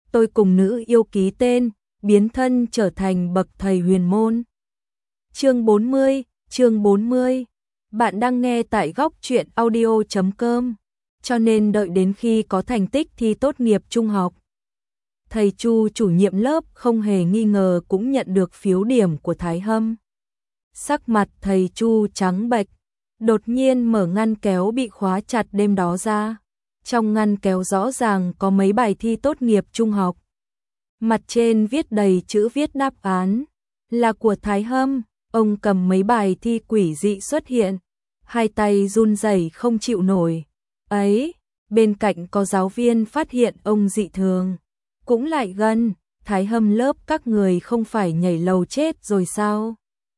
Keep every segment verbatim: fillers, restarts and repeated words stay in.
tôi cùng nữ yêu ký tên, biến thân trở thành bậc thầy huyền môn. Chương bốn mươi, chương bốn mươi. Bạn đang nghe tại góc truyện audio chấm com, cho nên đợi đến khi có thành tích thi tốt nghiệp trung học. Thầy Chu chủ nhiệm lớp không hề nghi ngờ cũng nhận được phiếu điểm của Thái Hâm. Sắc mặt thầy Chu trắng bệch, đột nhiên mở ngăn kéo bị khóa chặt đêm đó ra. Trong ngăn kéo rõ ràng có mấy bài thi tốt nghiệp trung học. Mặt trên viết đầy chữ viết đáp án, là của Thái Hâm. Ông cầm mấy bài thi quỷ dị xuất hiện, hai tay run rẩy không chịu nổi. Ấy, bên cạnh có giáo viên phát hiện ông dị thường, cũng lại gần. Thái Hâm lớp các người không phải nhảy lầu chết rồi sao?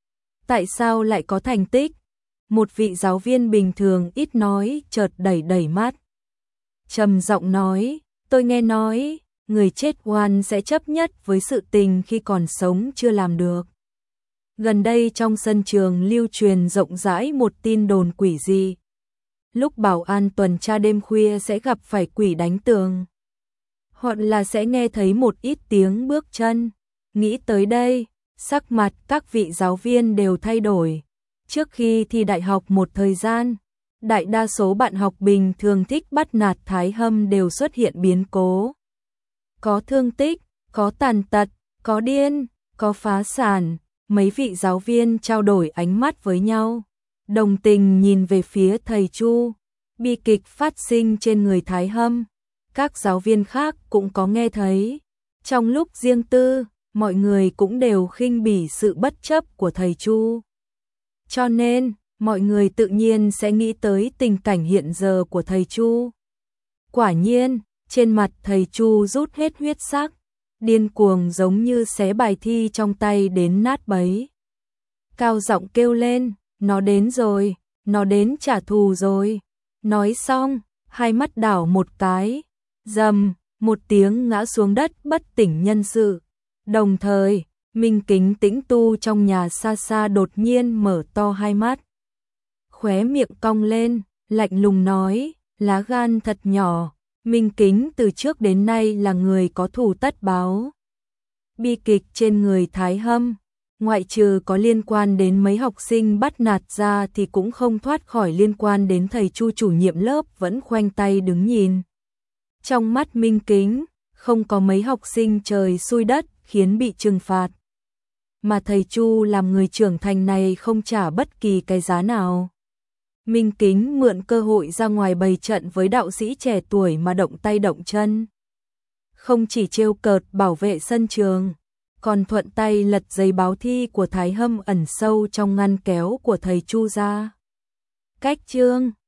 Tại sao lại có thành tích? Một vị giáo viên bình thường ít nói chợt đẩy đẩy mắt, trầm giọng nói, tôi nghe nói, người chết oan sẽ chấp nhất với sự tình khi còn sống chưa làm được. Gần đây trong sân trường lưu truyền rộng rãi một tin đồn quỷ dị. Lúc bảo an tuần tra đêm khuya sẽ gặp phải quỷ đánh tường, hoặc là sẽ nghe thấy một ít tiếng bước chân. Nghĩ tới đây, sắc mặt các vị giáo viên đều thay đổi. Trước khi thi đại học một thời gian, đại đa số bạn học bình thường thích bắt nạt Thái Hâm đều xuất hiện biến cố. Có thương tích, có tàn tật, có điên, có phá sản. Mấy vị giáo viên trao đổi ánh mắt với nhau, đồng tình nhìn về phía thầy Chu. Bi kịch phát sinh trên người Thái Hâm, các giáo viên khác cũng có nghe thấy. Trong lúc riêng tư, mọi người cũng đều khinh bỉ sự bất chấp của thầy Chu. Cho nên, mọi người tự nhiên sẽ nghĩ tới tình cảnh hiện giờ của thầy Chu. Quả nhiên, trên mặt thầy Chu rút hết huyết sắc, điên cuồng giống như xé bài thi trong tay đến nát bấy. Cao giọng kêu lên, nó đến rồi, nó đến trả thù rồi. Nói xong, hai mắt đảo một cái, rầm, một tiếng ngã xuống đất bất tỉnh nhân sự. Đồng thời, Minh Kính tĩnh tu trong nhà xa xa đột nhiên mở to hai mắt. Khóe miệng cong lên, lạnh lùng nói, lá gan thật nhỏ. Minh Kính từ trước đến nay là người có thù tất báo. Bi kịch trên người Thái Hâm, ngoại trừ có liên quan đến mấy học sinh bắt nạt ra thì cũng không thoát khỏi liên quan đến thầy Chu chủ nhiệm lớp vẫn khoanh tay đứng nhìn. Trong mắt Minh Kính, không có mấy học sinh trời xui đất khiến bị trừng phạt. Mà thầy Chu làm người trưởng thành này không trả bất kỳ cái giá nào. Minh Kính mượn cơ hội ra ngoài bày trận với đạo sĩ trẻ tuổi mà động tay động chân. Không chỉ trêu cợt bảo vệ sân trường, còn thuận tay lật giấy báo thi của Thái Hâm ẩn sâu trong ngăn kéo của thầy Chu ra. Cách chương